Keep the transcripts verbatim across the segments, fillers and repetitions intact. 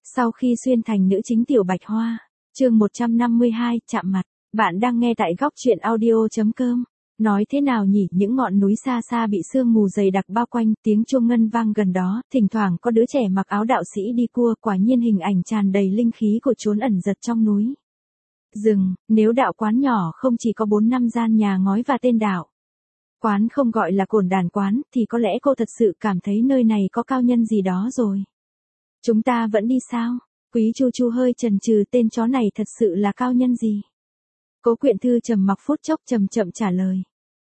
Sau khi xuyên thành nữ chính Tiểu Bạch Hoa, chương một trăm năm mươi hai, chạm mặt, bạn đang nghe tại góc truyện audio.com. Nói thế nào nhỉ, những ngọn núi xa xa bị sương mù dày đặc bao quanh, tiếng chuông ngân vang gần đó, thỉnh thoảng có đứa trẻ mặc áo đạo sĩ đi cua, quả nhiên hình ảnh tràn đầy linh khí của chốn ẩn giật trong núi rừng. Nếu đạo quán nhỏ không chỉ có bốn năm gian nhà ngói và tên đạo quán không gọi là Cổn Đàn quán, thì có lẽ cô thật sự cảm thấy nơi này có cao nhân gì đó rồi. Chúng ta vẫn đi sao? Quý Chu Chu hơi chần chừ, tên chó này thật sự là cao nhân gì? Cố Quyện Thư trầm mặc phút chốc chậm chậm trả lời.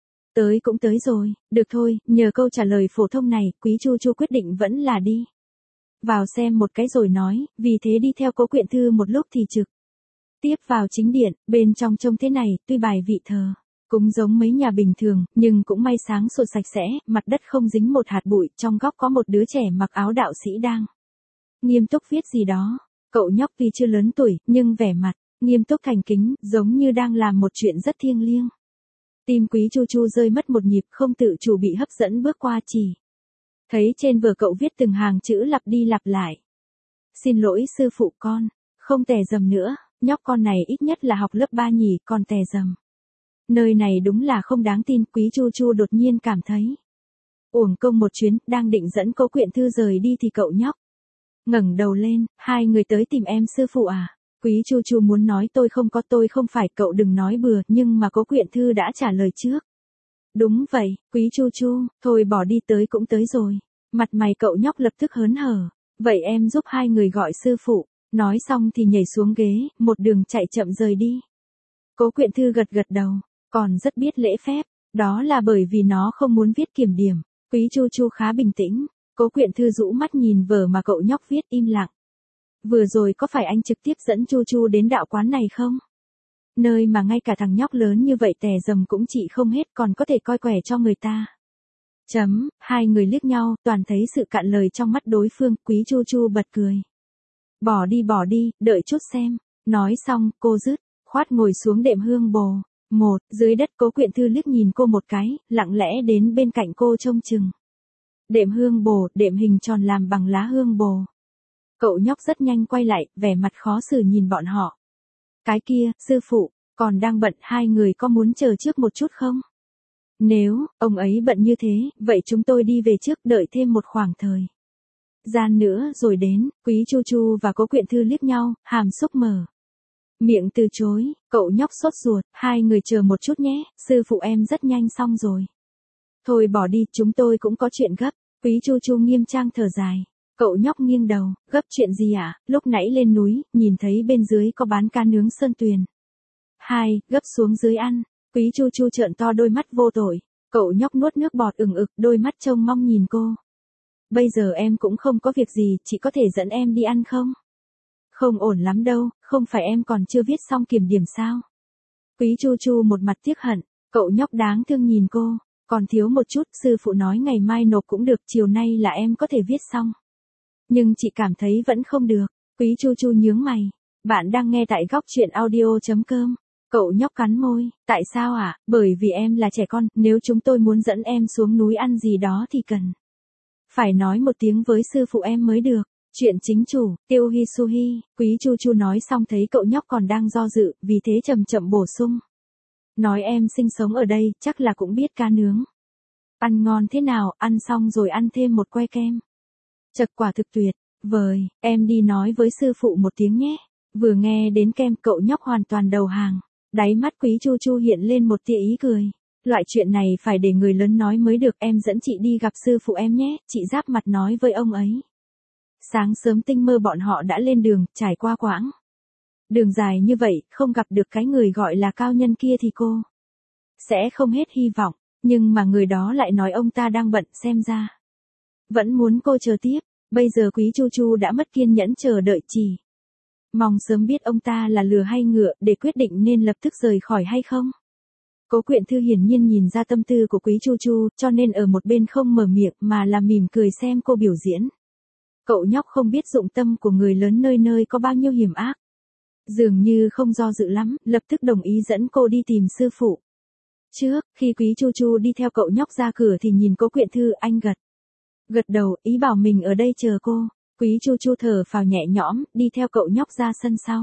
Tới cũng tới rồi, được thôi, nhờ câu trả lời phổ thông này, Quý Chu Chu quyết định vẫn là đi vào xem một cái rồi nói, vì thế đi theo Cố Quyện Thư một lúc thì trực tiếp vào chính điện. Bên trong trông thế này, tuy bài vị thờ cũng giống mấy nhà bình thường, nhưng cũng may sáng sủa sạch sẽ, mặt đất không dính một hạt bụi, trong góc có một đứa trẻ mặc áo đạo sĩ đang nghiêm túc viết gì đó. Cậu nhóc tuy chưa lớn tuổi, nhưng vẻ mặt nghiêm túc thành kính, giống như đang làm một chuyện rất thiêng liêng. Tim Quý Chu Chu rơi mất một nhịp, không tự chủ bị hấp dẫn bước qua, chỉ thấy trên vở cậu viết từng hàng chữ lặp đi lặp lại. Xin lỗi sư phụ, con không tè dầm nữa. Nhóc con này ít nhất là học lớp ba nhỉ, còn tè dầm. Nơi này đúng là không đáng tin. Quý Chu Chu đột nhiên cảm thấy uổng công một chuyến. Đang định dẫn Cố Quyện Thư rời đi thì cậu nhóc ngẩng đầu lên. Hai người tới tìm em sư phụ à? Quý Chu Chu muốn nói tôi không có, tôi không phải, cậu đừng nói bừa, nhưng mà Cố Quyện Thư đã trả lời trước. Đúng vậy, Quý Chu Chu, thôi bỏ đi, tới cũng tới rồi. Mặt mày cậu nhóc lập tức hớn hở. Vậy em giúp hai người gọi sư phụ. Nói xong thì nhảy xuống ghế, một đường chạy chậm rời đi. Cố Quyện Thư gật gật đầu, còn rất biết lễ phép, đó là bởi vì nó không muốn viết kiểm điểm. Quý Chu Chu khá bình tĩnh. Cố Quyện Thư rũ mắt nhìn vở mà cậu nhóc viết, im lặng. Vừa rồi có phải anh trực tiếp dẫn Chu Chu đến đạo quán này không? Nơi mà ngay cả thằng nhóc lớn như vậy tè dầm cũng trị không hết, còn có thể coi quẻ cho người ta. Chấm, hai người liếc nhau, toàn thấy sự cạn lời trong mắt đối phương. Quý Chu Chu bật cười. Bỏ đi bỏ đi, đợi chút xem. Nói xong, cô dứt khoát ngồi xuống đệm hương bồ. Một, dưới đất. Cố Quyện Thư liếc nhìn cô một cái, lặng lẽ đến bên cạnh cô trông chừng. Đệm hương bồ, đệm hình tròn làm bằng lá hương bồ. Cậu nhóc rất nhanh quay lại, vẻ mặt khó xử nhìn bọn họ. Cái kia, sư phụ, còn đang bận, hai người có muốn chờ trước một chút không? Nếu ông ấy bận như thế, vậy chúng tôi đi về trước, đợi thêm một khoảng thời gian nữa rồi đến. Quý Chu Chu và Cố Quyện Thư liếc nhau, hàm xúc mở miệng từ chối. Cậu nhóc sốt ruột, hai người chờ một chút nhé, sư phụ em rất nhanh xong rồi. Thôi bỏ đi, chúng tôi cũng có chuyện gấp. Quý Chu Chu nghiêm trang thở dài. Cậu nhóc nghiêng đầu, gấp chuyện gì ạ? À? Lúc nãy lên núi, nhìn thấy bên dưới có bán cá nướng Sơn Tuyền. Hai, gấp xuống dưới ăn. Quý Chu Chu trợn to đôi mắt vô tội. Cậu nhóc nuốt nước bọt ừng ực, đôi mắt trông mong nhìn cô. Bây giờ em cũng không có việc gì, chị có thể dẫn em đi ăn không? Không ổn lắm đâu, không phải em còn chưa viết xong kiểm điểm sao? Quý Chu Chu một mặt tiếc hận. Cậu nhóc đáng thương nhìn cô. Còn thiếu một chút, sư phụ nói ngày mai nộp cũng được, chiều nay là em có thể viết xong. Nhưng chị cảm thấy vẫn không được. Quý Chu Chu nhướng mày. Bạn đang nghe tại góc truyện audio.com. Cậu nhóc cắn môi. Tại sao ạ? À? Bởi vì em là trẻ con, nếu chúng tôi muốn dẫn em xuống núi ăn gì đó thì cần phải nói một tiếng với sư phụ em mới được. Chuyện chính chủ, Tiêu Hi Suhi. Quý Chu Chu nói xong thấy cậu nhóc còn đang do dự, vì thế chậm chậm bổ sung. Nói em sinh sống ở đây, chắc là cũng biết cá nướng ăn ngon thế nào, ăn xong rồi ăn thêm một que kem. Chật, quả thực tuyệt vời, em đi nói với sư phụ một tiếng nhé. Vừa nghe đến kem, cậu nhóc hoàn toàn đầu hàng. Đáy mắt Quý Chu Chu hiện lên một tia ý cười. Loại chuyện này phải để người lớn nói mới được, em dẫn chị đi gặp sư phụ em nhé. Chị giáp mặt nói với ông ấy. Sáng sớm tinh mơ bọn họ đã lên đường, trải qua quãng đường dài như vậy, không gặp được cái người gọi là cao nhân kia thì cô sẽ không hết hy vọng. Nhưng mà người đó lại nói ông ta đang bận, xem ra vẫn muốn cô chờ tiếp. Bây giờ Quý Chu Chu đã mất kiên nhẫn chờ đợi, chỉ mong sớm biết ông ta là lừa hay ngựa, để quyết định nên lập tức rời khỏi hay không. Cố Quyện Thư hiển nhiên nhìn ra tâm tư của Quý Chu Chu, cho nên ở một bên không mở miệng mà là mỉm cười xem cô biểu diễn. Cậu nhóc không biết dụng tâm của người lớn nơi nơi có bao nhiêu hiểm ác. Dường như không do dự lắm, lập tức đồng ý dẫn cô đi tìm sư phụ. Trước, khi Quý Chu Chu đi theo cậu nhóc ra cửa thì nhìn Cố Quyện Thư, anh gật gật đầu, ý bảo mình ở đây chờ cô. Quý Chu Chu thở phào nhẹ nhõm, đi theo cậu nhóc ra sân sau.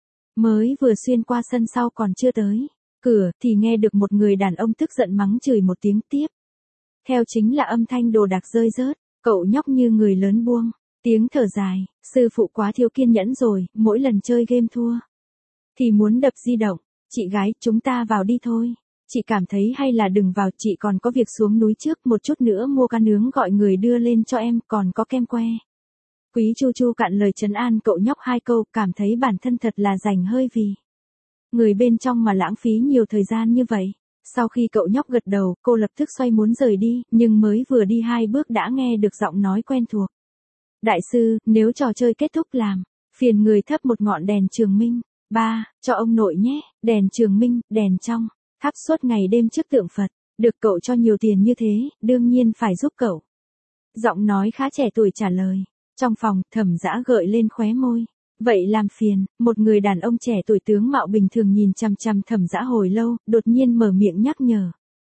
Mới vừa xuyên qua sân sau còn chưa tới cửa thì nghe được một người đàn ông tức giận mắng chửi một tiếng tiếp. Theo chính là âm thanh đồ đạc rơi rớt, cậu nhóc như người lớn buông tiếng thở dài, sư phụ quá thiếu kiên nhẫn rồi, mỗi lần chơi game thua thì muốn đập di động. Chị gái, chúng ta vào đi thôi. Chị cảm thấy hay là đừng vào, chị còn có việc xuống núi trước, một chút nữa mua cá nướng gọi người đưa lên cho em, còn có kem que. Quý Chu Chu cạn lời trấn an cậu nhóc hai câu, cảm thấy bản thân thật là rảnh hơi vì người bên trong mà lãng phí nhiều thời gian như vậy. Sau khi cậu nhóc gật đầu, cô lập tức xoay muốn rời đi, nhưng mới vừa đi hai bước đã nghe được giọng nói quen thuộc. Đại sư, nếu trò chơi kết thúc làm, phiền người thắp một ngọn đèn trường minh. Ba, cho ông nội nhé, đèn trường minh, đèn trong, thắp suốt ngày đêm trước tượng Phật. Được cậu cho nhiều tiền như thế, đương nhiên phải giúp cậu. Giọng nói khá trẻ tuổi trả lời. Trong phòng, Thẩm Dã gợi lên khóe môi. Vậy làm phiền, một người đàn ông trẻ tuổi tướng mạo bình thường nhìn chằm chằm Thẩm Dã hồi lâu, đột nhiên mở miệng nhắc nhở.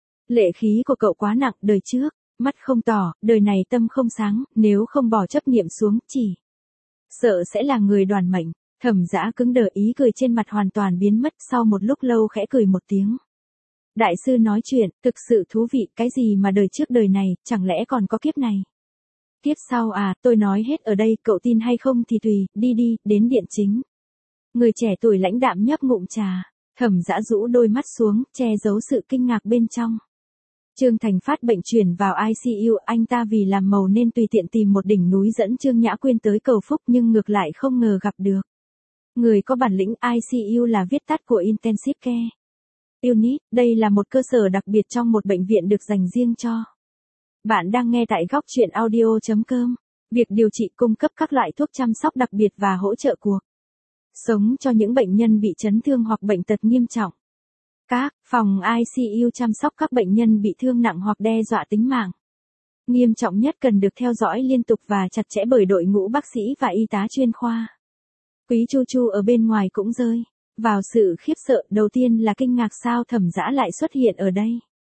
Lệ khí của cậu quá nặng, đời trước, mắt không tỏ, đời này tâm không sáng, nếu không bỏ chấp niệm xuống, chỉ sợ sẽ là người đoàn mệnh. Thẩm Dã cứng đờ, ý cười trên mặt hoàn toàn biến mất, sau một lúc lâu khẽ cười một tiếng. Đại sư nói chuyện, thực sự thú vị, cái gì mà đời trước đời này, chẳng lẽ còn có kiếp này? Kiếp sau à, tôi nói hết ở đây, cậu tin hay không thì tùy, đi đi, đến điện chính. Người trẻ tuổi lãnh đạm nhấp ngụm trà, Thẩm Dã rũ đôi mắt xuống, che giấu sự kinh ngạc bên trong. Trương Thành phát bệnh chuyển vào i xê u, anh ta vì làm màu nên tùy tiện tìm một đỉnh núi dẫn Trương Nhã Quyên tới cầu phúc, nhưng ngược lại không ngờ gặp được người có bản lĩnh. I xê u là viết tắt của Intensive Care Unit, đây là một cơ sở đặc biệt trong một bệnh viện được dành riêng cho. Bạn đang nghe tại góc truyện audio chấm com. Việc điều trị cung cấp các loại thuốc chăm sóc đặc biệt và hỗ trợ cuộc sống cho những bệnh nhân bị chấn thương hoặc bệnh tật nghiêm trọng. Các phòng i xê u chăm sóc các bệnh nhân bị thương nặng hoặc đe dọa tính mạng nghiêm trọng nhất, cần được theo dõi liên tục và chặt chẽ bởi đội ngũ bác sĩ và y tá chuyên khoa. Quý Chu Chu ở bên ngoài cũng rơi vào sự khiếp sợ, đầu tiên là kinh ngạc sao Thẩm Dã lại xuất hiện ở đây.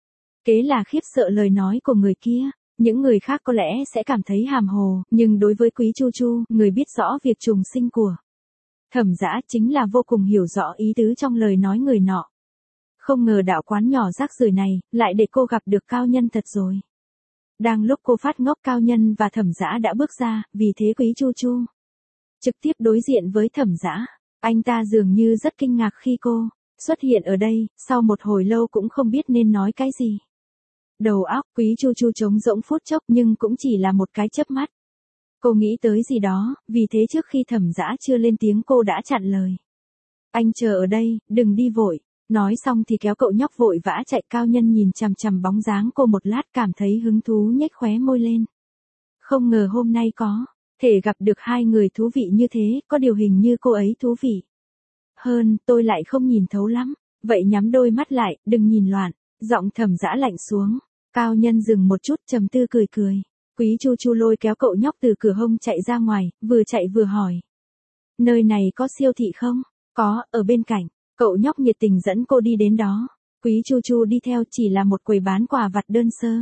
Kế là khiếp sợ lời nói của người kia, những người khác có lẽ sẽ cảm thấy hàm hồ, nhưng đối với Quý Chu Chu, người biết rõ việc trùng sinh của Thẩm Dã chính là vô cùng hiểu rõ ý tứ trong lời nói người nọ. Không ngờ đạo quán nhỏ rác rưởi này, lại để cô gặp được cao nhân thật rồi. Đang lúc cô phát ngốc, cao nhân và Thẩm Dã đã bước ra, vì thế Quý Chu Chu trực tiếp đối diện với Thẩm Dã. Anh ta dường như rất kinh ngạc khi cô xuất hiện ở đây, sau một hồi lâu cũng không biết nên nói cái gì. Đầu óc Quý Chu Chu trống rỗng phút chốc, nhưng cũng chỉ là một cái chớp mắt. Cô nghĩ tới gì đó, vì thế trước khi Thẩm Dã chưa lên tiếng cô đã chặn lời. Anh chờ ở đây, đừng đi vội. Nói xong thì kéo cậu nhóc vội vã chạy. Cao nhân nhìn chằm chằm bóng dáng cô một lát, cảm thấy hứng thú nhếch khóe môi lên. Không ngờ hôm nay có thể gặp được hai người thú vị như thế, có điều hình như cô ấy thú vị hơn, tôi lại không nhìn thấu lắm. Vậy nhắm đôi mắt lại, đừng nhìn loạn. Giọng Thẩm Dã lạnh xuống. Cao nhân dừng một chút, trầm tư cười cười. Quý Chu Chu lôi kéo cậu nhóc từ cửa hông chạy ra ngoài, vừa chạy vừa hỏi. Nơi này có siêu thị không? Có, ở bên cạnh. Cậu nhóc nhiệt tình dẫn cô đi đến đó. Quý Chu Chu đi theo, chỉ là một quầy bán quà vặt đơn sơ.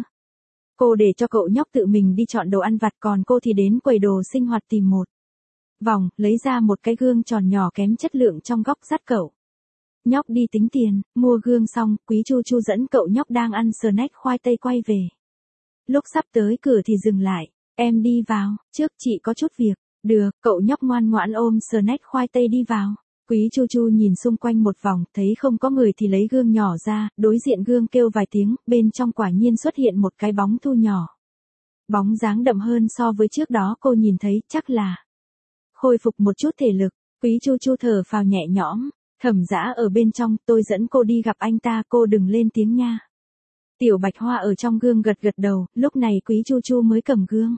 Cô để cho cậu nhóc tự mình đi chọn đồ ăn vặt, còn cô thì đến quầy đồ sinh hoạt tìm một vòng, lấy ra một cái gương tròn nhỏ kém chất lượng trong góc dắt cậu nhóc đi tính tiền. Mua gương xong, Quý Chu Chu dẫn cậu nhóc đang ăn snack khoai tây quay về. Lúc sắp tới cửa thì dừng lại. Em đi vào, trước chị có chút việc. Được, cậu nhóc ngoan ngoãn ôm snack khoai tây đi vào. Quý Chu Chu nhìn xung quanh một vòng, thấy không có người thì lấy gương nhỏ ra, đối diện gương kêu vài tiếng, bên trong quả nhiên xuất hiện một cái bóng thu nhỏ. Bóng dáng đậm hơn so với trước đó cô nhìn thấy, chắc là khôi phục một chút thể lực. Quý Chu Chu thở phào nhẹ nhõm. Thẩm Dã ở bên trong, tôi dẫn cô đi gặp anh ta, cô đừng lên tiếng nha. Tiểu Bạch Hoa ở trong gương gật gật đầu, lúc này Quý Chu Chu mới cầm gương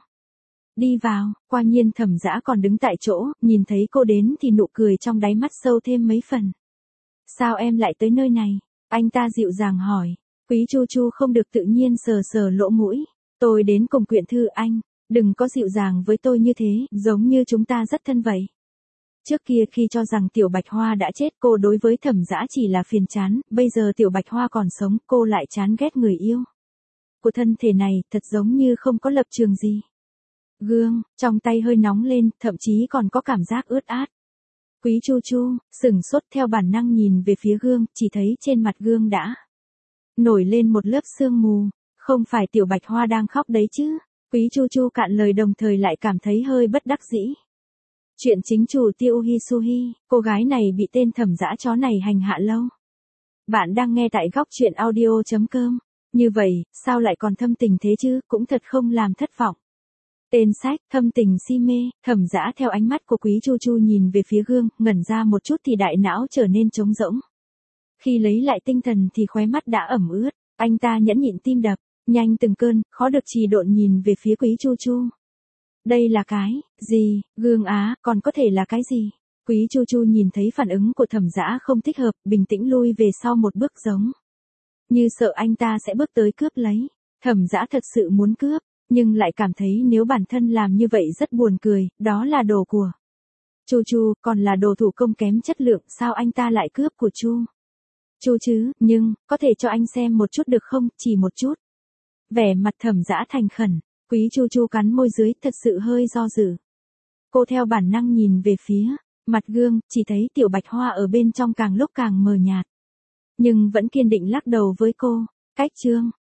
đi vào. Quả nhiên Thẩm Dã còn đứng tại chỗ, nhìn thấy cô đến thì nụ cười trong đáy mắt sâu thêm mấy phần. Sao em lại tới nơi này? Anh ta dịu dàng hỏi. Quý Chu Chu không được tự nhiên sờ sờ lỗ mũi. Tôi đến cùng quyện thư anh, đừng có dịu dàng với tôi như thế, giống như chúng ta rất thân vậy. Trước kia khi cho rằng Tiểu Bạch Hoa đã chết, cô đối với Thẩm Dã chỉ là phiền chán, bây giờ Tiểu Bạch Hoa còn sống, cô lại chán ghét người yêu của thân thể này, thật giống như không có lập trường gì. gương, trong tay hơi nóng lên, thậm chí còn có cảm giác ướt át. Quý Chu Chu, sừng sốt theo bản năng nhìn về phía gương, chỉ thấy trên mặt gương đã nổi lên một lớp sương mù. Không phải Tiểu Bạch Hoa đang khóc đấy chứ? Quý Chu Chu cạn lời đồng thời lại cảm thấy hơi bất đắc dĩ. Chuyện chính chủ Tiêu Hisuhi, cô gái này bị tên thẩm dã chó này hành hạ lâu. Bạn đang nghe tại góc chuyện audio chấm com. Như vậy, sao lại còn thâm tình thế chứ, cũng thật không làm thất vọng. Tên sách, thâm tình si mê, thẩm dã theo ánh mắt của Quý Chu Chu nhìn về phía gương, ngẩn ra một chút thì đại não trở nên trống rỗng. Khi lấy lại tinh thần thì khóe mắt đã ẩm ướt, anh ta nhẫn nhịn tim đập, nhanh từng cơn, khó được trì độn nhìn về phía Quý Chu Chu. Đây là cái gì, gương á, còn có thể là cái gì? Quý Chu Chu nhìn thấy phản ứng của thẩm dã không thích hợp, bình tĩnh lui về sau một bước giống như sợ anh ta sẽ bước tới cướp lấy. Thẩm dã thật sự muốn cướp, nhưng lại cảm thấy nếu bản thân làm như vậy rất buồn cười, đó là đồ của Chu Chu, còn là đồ thủ công kém chất lượng, sao anh ta lại cướp của Chu Chu chứ, nhưng, có thể cho anh xem một chút được không, chỉ một chút. Vẻ mặt thẩm dã thành khẩn, Quý Chu Chu cắn môi dưới, thật sự hơi do dự. Cô theo bản năng nhìn về phía mặt gương, chỉ thấy Tiểu Bạch Hoa ở bên trong càng lúc càng mờ nhạt. Nhưng vẫn kiên định lắc đầu với cô. Cách chương,